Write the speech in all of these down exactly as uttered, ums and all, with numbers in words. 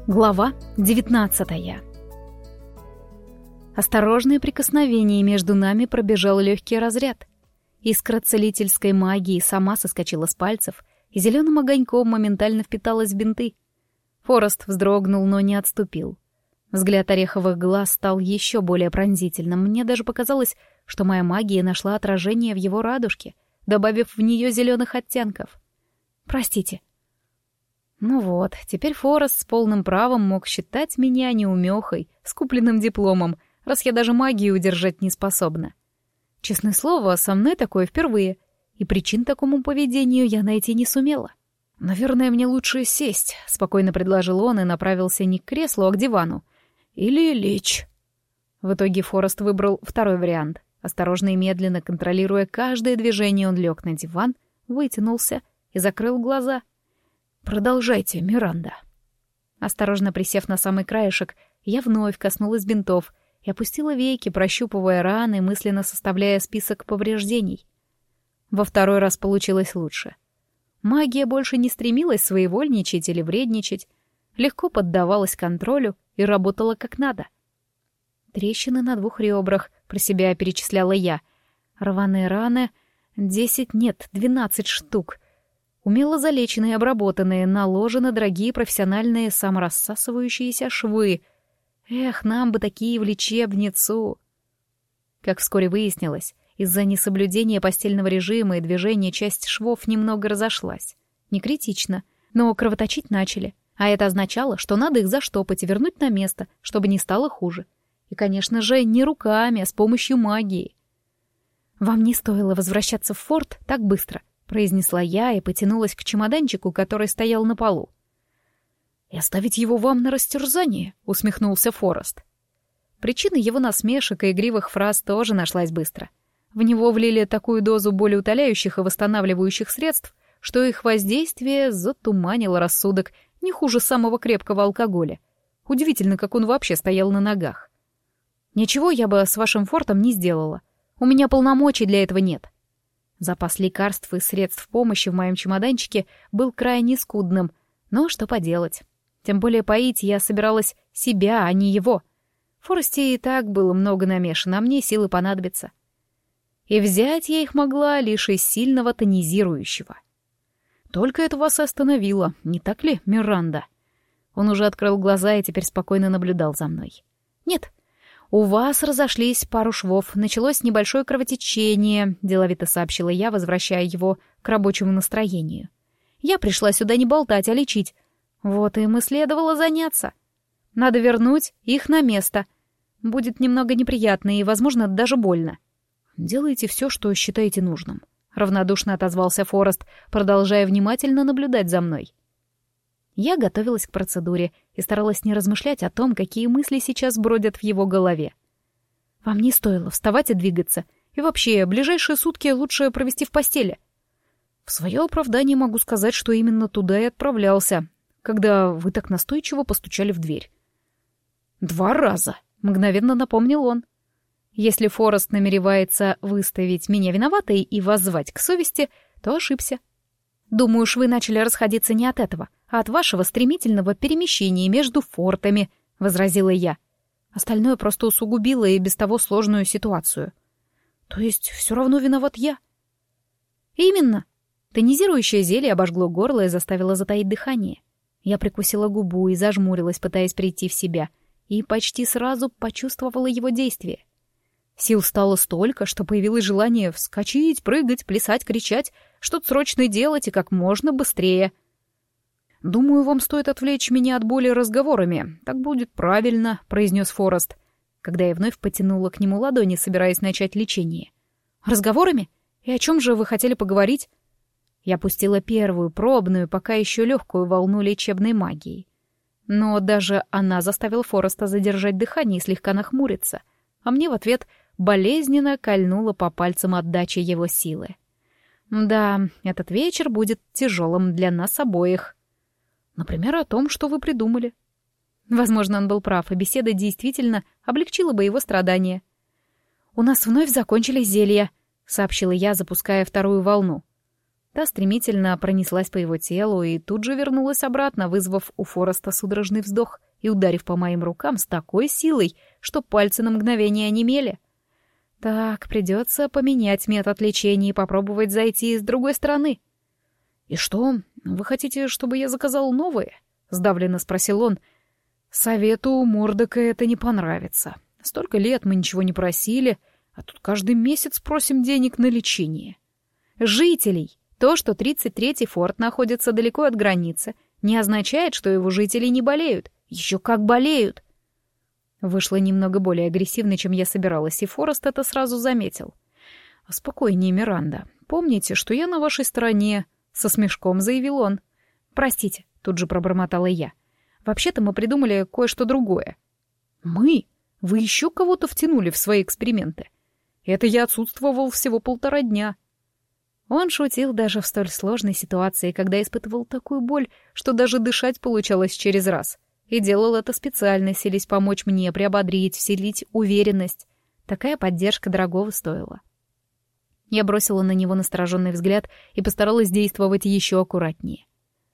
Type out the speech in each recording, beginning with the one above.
Глава девятнадцатая. Осторожное прикосновение между нами пробежал легкий разряд. Искра целительской магии сама соскочила с пальцев и зеленым огоньком моментально впиталась в бинты. Форест вздрогнул, но не отступил. Взгляд ореховых глаз стал еще более пронзительным. Мне даже показалось, что моя магия нашла отражение в его радужке, добавив в нее зеленых оттенков. «Простите». Ну вот, теперь Форест с полным правом мог считать меня неумехой, с купленным дипломом, раз я даже магию удержать не способна. Честное слово, со мной такое впервые, и причин такому поведению я найти не сумела. «Наверное, мне лучше сесть», — спокойно предложил он и направился не к креслу, а к дивану. «Или лечь». В итоге Форест выбрал второй вариант. Осторожно и медленно, контролируя каждое движение, он лег на диван, вытянулся и закрыл глаза. «Продолжайте, Миранда». Осторожно присев на самый краешек, я вновь коснулась бинтов и опустила веки, прощупывая раны, мысленно составляя список повреждений. Во второй раз получилось лучше. Магия больше не стремилась своевольничать или вредничать, легко поддавалась контролю и работала как надо. Трещины на двух ребрах, про себя перечисляла я. Рваные раны — десять, нет, двенадцать штук. Умело залеченные и обработанные, наложены дорогие профессиональные саморассасывающиеся швы. Эх, нам бы такие в лечебницу. Как вскоре выяснилось, из-за несоблюдения постельного режима и движения часть швов немного разошлась. Не критично, но кровоточить начали. А это означало, что надо их заштопать и вернуть на место, чтобы не стало хуже. И, конечно же, не руками, а с помощью магии. «Вам не стоило возвращаться в форт так быстро», — произнесла я и потянулась к чемоданчику, который стоял на полу. «И оставить его вам на растерзание?» — усмехнулся Форест. Причина его насмешек и игривых фраз тоже нашлась быстро. В него влили такую дозу болеутоляющих и восстанавливающих средств, что их воздействие затуманило рассудок не хуже самого крепкого алкоголя. Удивительно, как он вообще стоял на ногах. «Ничего я бы с вашим фортом не сделала. У меня полномочий для этого нет». Запас лекарств и средств помощи в моем чемоданчике был крайне скудным, но что поделать. Тем более поить я собиралась себя, а не его. В Форесте и так было много намешано, а мне силы понадобятся. И взять я их могла лишь из сильного тонизирующего. Только это вас и остановило, не так ли, Миранда? Он уже открыл глаза и теперь спокойно наблюдал за мной. Нет. «У вас разошлись пару швов, началось небольшое кровотечение», — деловито сообщила я, возвращая его к рабочему настроению. «Я пришла сюда не болтать, а лечить. Вот им и следовало заняться. Надо вернуть их на место. Будет немного неприятно и, возможно, даже больно». «Делайте все, что считаете нужным», — равнодушно отозвался Форест, продолжая внимательно наблюдать за мной. Я готовилась к процедуре и старалась не размышлять о том, какие мысли сейчас бродят в его голове. «Вам не стоило вставать и двигаться, и вообще, ближайшие сутки лучше провести в постели». В свое оправдание могу сказать, что именно туда и отправлялся, когда вы так настойчиво постучали в дверь. «Два раза», — мгновенно напомнил он. Если Форест намеревается выставить меня виноватой и воззвать к совести, то ошибся. «Думаю уж вы начали расходиться не от этого, а от вашего стремительного перемещения между фортами», — возразила я. Остальное просто усугубило и без того сложную ситуацию. «То есть все равно виноват я?» «Именно». Тонизирующее зелье обожгло горло и заставило затаить дыхание. Я прикусила губу и зажмурилась, пытаясь прийти в себя, и почти сразу почувствовала его действие. Сил стало столько, что появилось желание вскочить, прыгать, плясать, кричать, что-то срочно делать и как можно быстрее. «Думаю, вам стоит отвлечь меня от боли разговорами. Так будет правильно», — произнес Форест, когда я вновь потянула к нему ладони, собираясь начать лечение. «Разговорами? И о чем же вы хотели поговорить?» Я пустила первую, пробную, пока еще легкую волну лечебной магии. Но даже она заставила Фореста задержать дыхание и слегка нахмуриться, а мне в ответ болезненно кольнула по пальцам отдача его силы. Да, этот вечер будет тяжелым для нас обоих. Например, о том, что вы придумали. Возможно, он был прав, и беседа действительно облегчила бы его страдания. «У нас вновь закончились зелья», — сообщила я, запуская вторую волну. Та стремительно пронеслась по его телу и тут же вернулась обратно, вызвав у Фореста судорожный вздох и ударив по моим рукам с такой силой, что пальцы на мгновение онемели. Так, придется поменять метод лечения и попробовать зайти с другой стороны. «И что, вы хотите, чтобы я заказал новые?» — сдавленно спросил он. «Совету Мордока это не понравится. Столько лет мы ничего не просили, а тут каждый месяц просим денег на лечение». «Жителей! То, что тридцать третий форт находится далеко от границы, не означает, что его жители не болеют. Еще как болеют!» Вышло немного более агрессивно, чем я собиралась, и Форест это сразу заметил. «Спокойнее, Миранда. Помните, что я на вашей стороне», — со смешком заявил он. «Простите», — тут же пробормотала я. «Вообще-то мы придумали кое-что другое». «Мы? Вы еще кого-то втянули в свои эксперименты? Это я отсутствовал всего полтора дня». Он шутил даже в столь сложной ситуации, когда испытывал такую боль, что даже дышать получалось через раз. И делал это специально, селись помочь мне, приободрить, вселить уверенность. Такая поддержка дорогого стоила. Я бросила на него настороженный взгляд и постаралась действовать еще аккуратнее.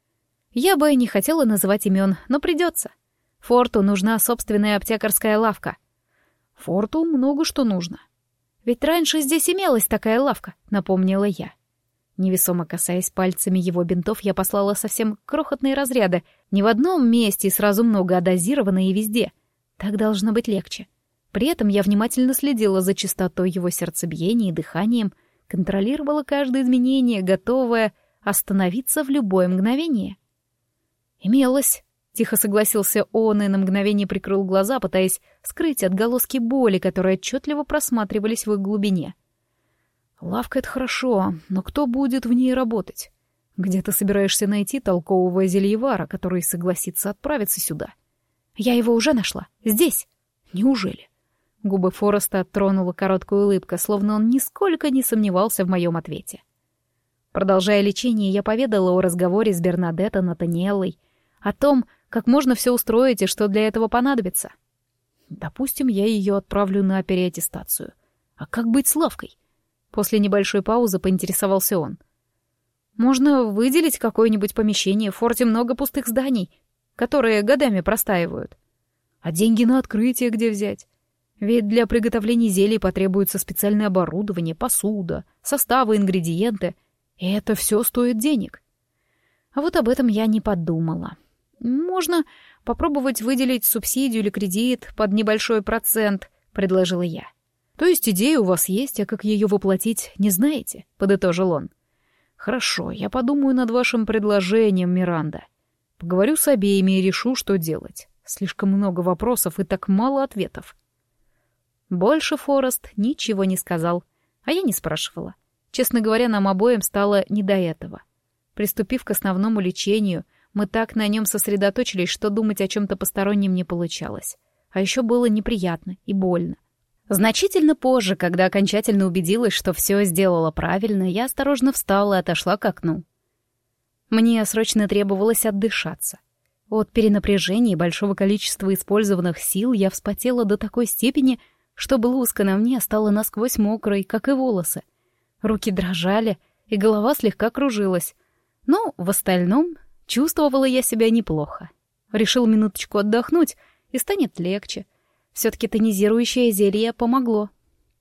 Я бы не хотела называть имен, но придется. Форту нужна собственная аптекарская лавка. Форту много что нужно. Ведь раньше здесь имелась такая лавка, напомнила я. Невесомо касаясь пальцами его бинтов, я послала совсем крохотные разряды. Не в одном месте, сразу много, а дозированно и везде. Так должно быть легче. При этом я внимательно следила за частотой его сердцебиения и дыханием, контролировала каждое изменение, готовая остановиться в любое мгновение. «Имелось», — тихо согласился он и на мгновение прикрыл глаза, пытаясь скрыть отголоски боли, которые отчетливо просматривались в их глубине. «Лавка — это хорошо, но кто будет в ней работать? Где ты собираешься найти толкового зельевара, который согласится отправиться сюда?» «Я его уже нашла. Здесь». «Неужели?» Губы Фореста тронула короткая улыбка, словно он нисколько не сомневался в моем ответе. Продолжая лечение, я поведала о разговоре с Бернадетто Натаниэллой, о том, как можно все устроить и что для этого понадобится. «Допустим, я ее отправлю на переаттестацию. А как быть с лавкой?» После небольшой паузы поинтересовался он. «Можно выделить какое-нибудь помещение, в форте много пустых зданий, которые годами простаивают. А деньги на открытие где взять? Ведь для приготовления зелий потребуется специальное оборудование, посуда, составы, ингредиенты. И это все стоит денег». А вот об этом я не подумала. «Можно попробовать выделить субсидию или кредит под небольшой процент», — предложила я. «То есть идея у вас есть, а как ее воплотить, не знаете?» — подытожил он. «Хорошо, я подумаю над вашим предложением, Миранда. Поговорю с обеими и решу, что делать. Слишком много вопросов и так мало ответов». Больше Форест ничего не сказал, а я не спрашивала. Честно говоря, нам обоим стало не до этого. Приступив к основному лечению, мы так на нем сосредоточились, что думать о чем-то постороннем не получалось. А еще было неприятно и больно. Значительно позже, когда окончательно убедилась, что все сделала правильно, я осторожно встала и отошла к окну. Мне срочно требовалось отдышаться. От перенапряжения и большого количества использованных сил я вспотела до такой степени, что блузка на мне стала насквозь мокрой, как и волосы. Руки дрожали, и голова слегка кружилась. Но в остальном чувствовала я себя неплохо. Решил минуточку отдохнуть, и станет легче. Все-таки тонизирующее зелье помогло.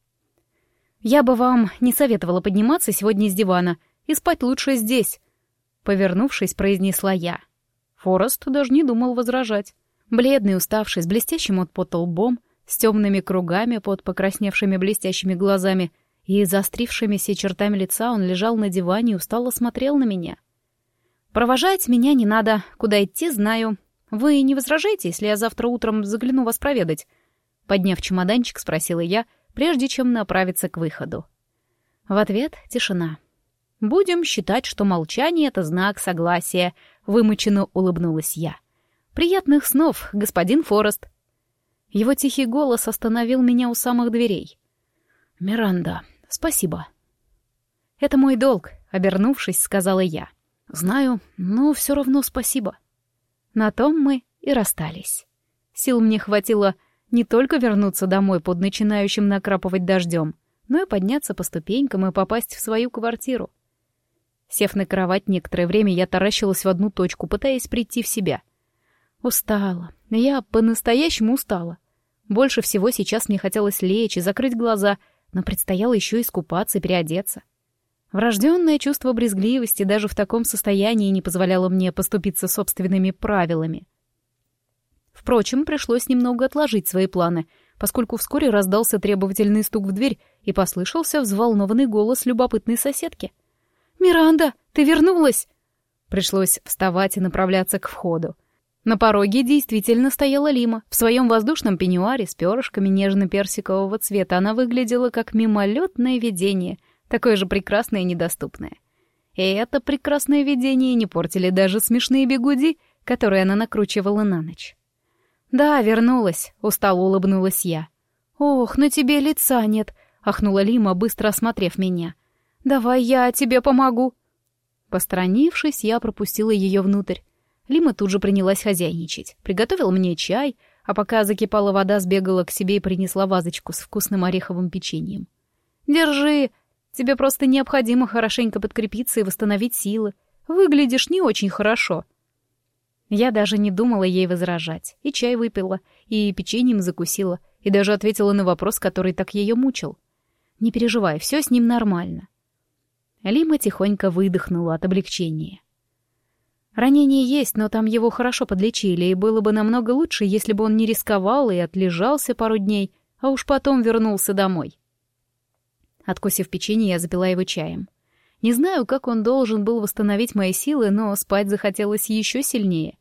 «Я бы вам не советовала подниматься сегодня с дивана, и спать лучше здесь», — повернувшись, произнесла я. Форест даже не думал возражать. Бледный, уставший, с блестящим от пота лбом, с темными кругами под покрасневшими блестящими глазами и заострившимися чертами лица, он лежал на диване и устало смотрел на меня. «Провожать меня не надо, куда идти знаю. Вы не возражаете, если я завтра утром загляну вас проведать?» Подняв чемоданчик, спросила я, прежде чем направиться к выходу. В ответ — тишина. «Будем считать, что молчание — это знак согласия», — вымученно улыбнулась я. «Приятных снов, господин Форест». Его тихий голос остановил меня у самых дверей. «Миранда, спасибо». «Это мой долг», — обернувшись, сказала я. «Знаю, но все равно спасибо». На том мы и расстались. Сил мне хватило не только вернуться домой под начинающим накрапывать дождем, но и подняться по ступенькам и попасть в свою квартиру. Сев на кровать, некоторое время я таращилась в одну точку, пытаясь прийти в себя. Устала. Я по-настоящему устала. Больше всего сейчас мне хотелось лечь и закрыть глаза, но предстояло еще искупаться и переодеться. Врожденное чувство брезгливости даже в таком состоянии не позволяло мне поступиться собственными правилами. Впрочем, пришлось немного отложить свои планы, поскольку вскоре раздался требовательный стук в дверь и послышался взволнованный голос любопытной соседки. «Миранда, ты вернулась!» Пришлось вставать и направляться к входу. На пороге действительно стояла Лима. В своем воздушном пеньюаре с перышками нежно-персикового цвета она выглядела как мимолетное видение, такое же прекрасное и недоступное. И это прекрасное видение не портили даже смешные бигуди, которые она накручивала на ночь. «Да, вернулась», — устало улыбнулась я. «Ох, на тебе лица нет», — ахнула Лима, быстро осмотрев меня. «Давай я тебе помогу». Посторонившись, я пропустила ее внутрь. Лима тут же принялась хозяйничать. Приготовила мне чай, а пока закипала вода, сбегала к себе и принесла вазочку с вкусным ореховым печеньем. «Держи. Тебе просто необходимо хорошенько подкрепиться и восстановить силы. Выглядишь не очень хорошо». Я даже не думала ей возражать. И чай выпила, и печеньем закусила, и даже ответила на вопрос, который так ее мучил. «Не переживай, все с ним нормально». Лима тихонько выдохнула от облегчения. Ранение есть, но там его хорошо подлечили, и было бы намного лучше, если бы он не рисковал и отлежался пару дней, а уж потом вернулся домой. Откусив печенье, я запила его чаем. Не знаю, как он должен был восстановить мои силы, но спать захотелось еще сильнее.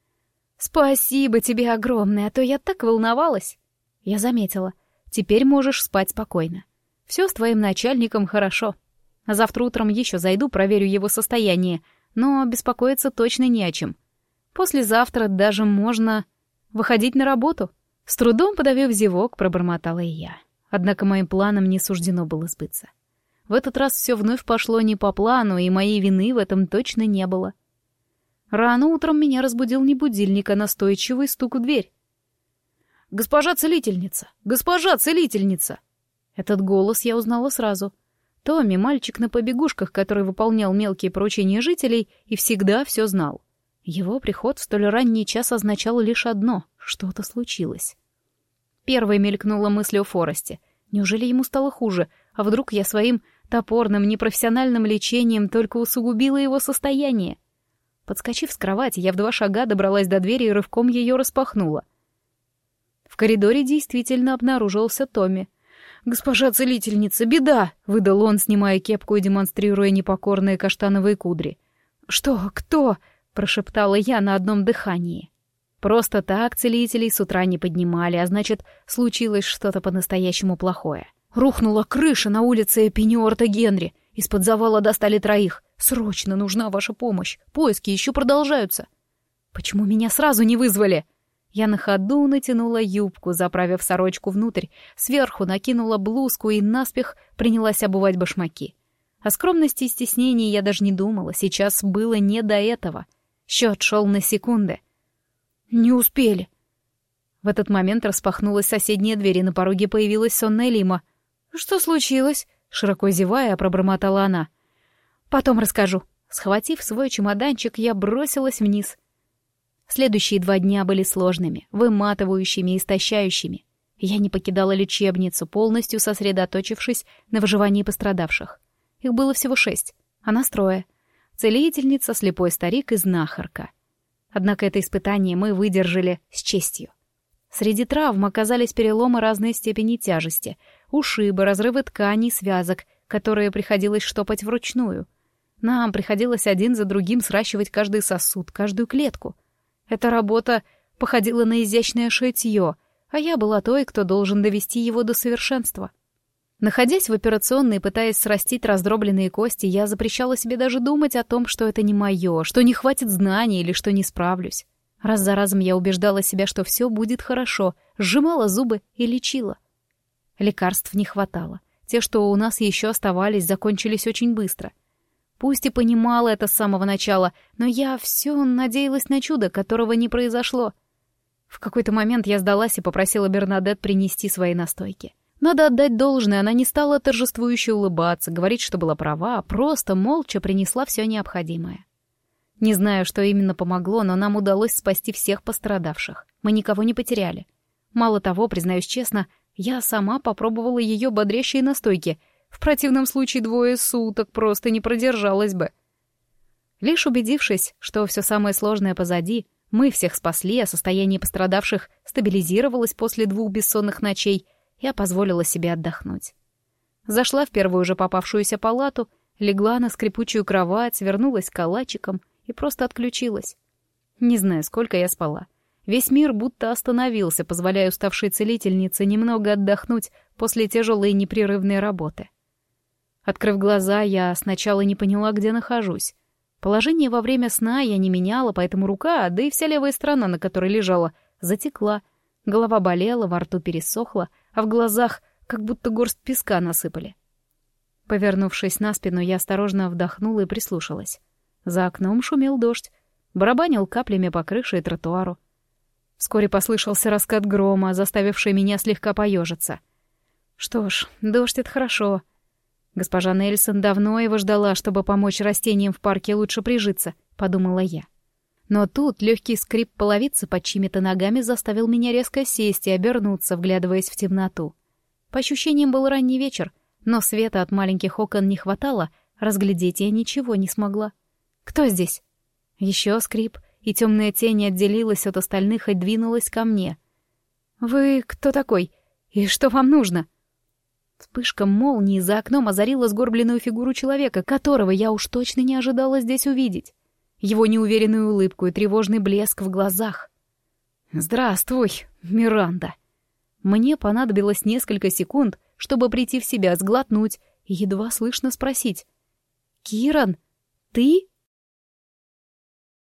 «Спасибо тебе огромное, а то я так волновалась!» Я заметила. «Теперь можешь спать спокойно. Все с твоим начальником хорошо. А завтра утром еще зайду, проверю его состояние, но беспокоиться точно не о чем. Послезавтра даже можно выходить на работу». С трудом подавив зевок, пробормотала и я. Однако моим планам не суждено было сбыться. В этот раз все вновь пошло не по плану, и моей вины в этом точно не было. Рано утром меня разбудил не будильник, а настойчивый стук в дверь. «Госпожа целительница! Госпожа целительница!» Этот голос я узнала сразу. Томми, мальчик на побегушках, который выполнял мелкие поручения жителей и всегда все знал. Его приход в столь ранний час означал лишь одно — что-то случилось. Первой мелькнула мысль о Форесте. Неужели ему стало хуже? А вдруг я своим топорным, непрофессиональным лечением только усугубила его состояние? Подскочив с кровати, я в два шага добралась до двери и рывком ее распахнула. В коридоре действительно обнаружился Томми. «Госпожа целительница, беда!» — выдал он, снимая кепку и демонстрируя непокорные каштановые кудри. «Что? Кто?» — прошептала я на одном дыхании. Просто так целителей с утра не поднимали, а значит, случилось что-то по-настоящему плохое. Рухнула крыша на улице Пеньюарта Генри. Из-под завала достали троих. Срочно нужна ваша помощь. Поиски еще продолжаются. Почему меня сразу не вызвали? Я на ходу натянула юбку, заправив сорочку внутрь, сверху накинула блузку и наспех принялась обувать башмаки. О скромности и стеснении я даже не думала, сейчас было не до этого. Счет шел на секунды. «Не успели». В этот момент распахнулась соседняя дверь, и на пороге появилась сонная Лима. «Что случилось?» — широко зевая, пробормотала она. «Потом расскажу». Схватив свой чемоданчик, я бросилась вниз. Следующие два дня были сложными, выматывающими и истощающими. Я не покидала лечебницу, полностью сосредоточившись на выживании пострадавших. Их было всего шесть, а нас трое. Целительница, слепой старик и знахарка. Однако это испытание мы выдержали с честью. Среди травм оказались переломы разной степени тяжести, ушибы, разрывы тканей, связок, которые приходилось штопать вручную. Нам приходилось один за другим сращивать каждый сосуд, каждую клетку. Эта работа походила на изящное шитье, а я была той, кто должен довести его до совершенства. Находясь в операционной и пытаясь срастить раздробленные кости, я запрещала себе даже думать о том, что это не мое, что не хватит знаний или что не справлюсь. Раз за разом я убеждала себя, что все будет хорошо, сжимала зубы и лечила. Лекарств не хватало. Те, что у нас еще оставались, закончились очень быстро. Пусть и понимала это с самого начала, но я все надеялась на чудо, которого не произошло. В какой-то момент я сдалась и попросила Бернадет принести свои настойки. Надо отдать должное, она не стала торжествующе улыбаться, говорить, что была права, а просто молча принесла все необходимое. Не знаю, что именно помогло, но нам удалось спасти всех пострадавших. Мы никого не потеряли. Мало того, признаюсь честно, я сама попробовала ее бодрящие настойки. В противном случае двое суток просто не продержалась бы. Лишь убедившись, что все самое сложное позади, мы всех спасли, а состояние пострадавших стабилизировалось после двух бессонных ночей, я позволила себе отдохнуть. Зашла в первую же попавшуюся палату, легла на скрипучую кровать, свернулась калачиком и просто отключилась. Не знаю, сколько я спала. Весь мир будто остановился, позволяя уставшей целительнице немного отдохнуть после тяжелой и непрерывной работы. Открыв глаза, я сначала не поняла, где нахожусь. Положение во время сна я не меняла, поэтому рука, да и вся левая сторона, на которой лежала, затекла. Голова болела, во рту пересохла, а в глазах как будто горсть песка насыпали. Повернувшись на спину, я осторожно вдохнула и прислушалась. За окном шумел дождь, барабанил каплями по крыше и тротуару. Вскоре послышался раскат грома, заставивший меня слегка поежиться. Что ж, дождь — это хорошо. Госпожа Нельсон давно его ждала, чтобы помочь растениям в парке лучше прижиться, подумала я. Но тут легкий скрип половицы под чьими-то ногами заставил меня резко сесть и обернуться, вглядываясь в темноту. По ощущениям, был ранний вечер, но света от маленьких окон не хватало, разглядеть я ничего не смогла. Кто здесь? Еще скрип, и темная тень отделилась от остальных и двинулась ко мне. «Вы кто такой? И что вам нужно?» Вспышка молнии за окном озарила сгорбленную фигуру человека, которого я уж точно не ожидала здесь увидеть. Его неуверенную улыбку и тревожный блеск в глазах. «Здравствуй, Миранда!» Мне понадобилось несколько секунд, чтобы прийти в себя, сглотнуть и едва слышно спросить. «Киран, ты?»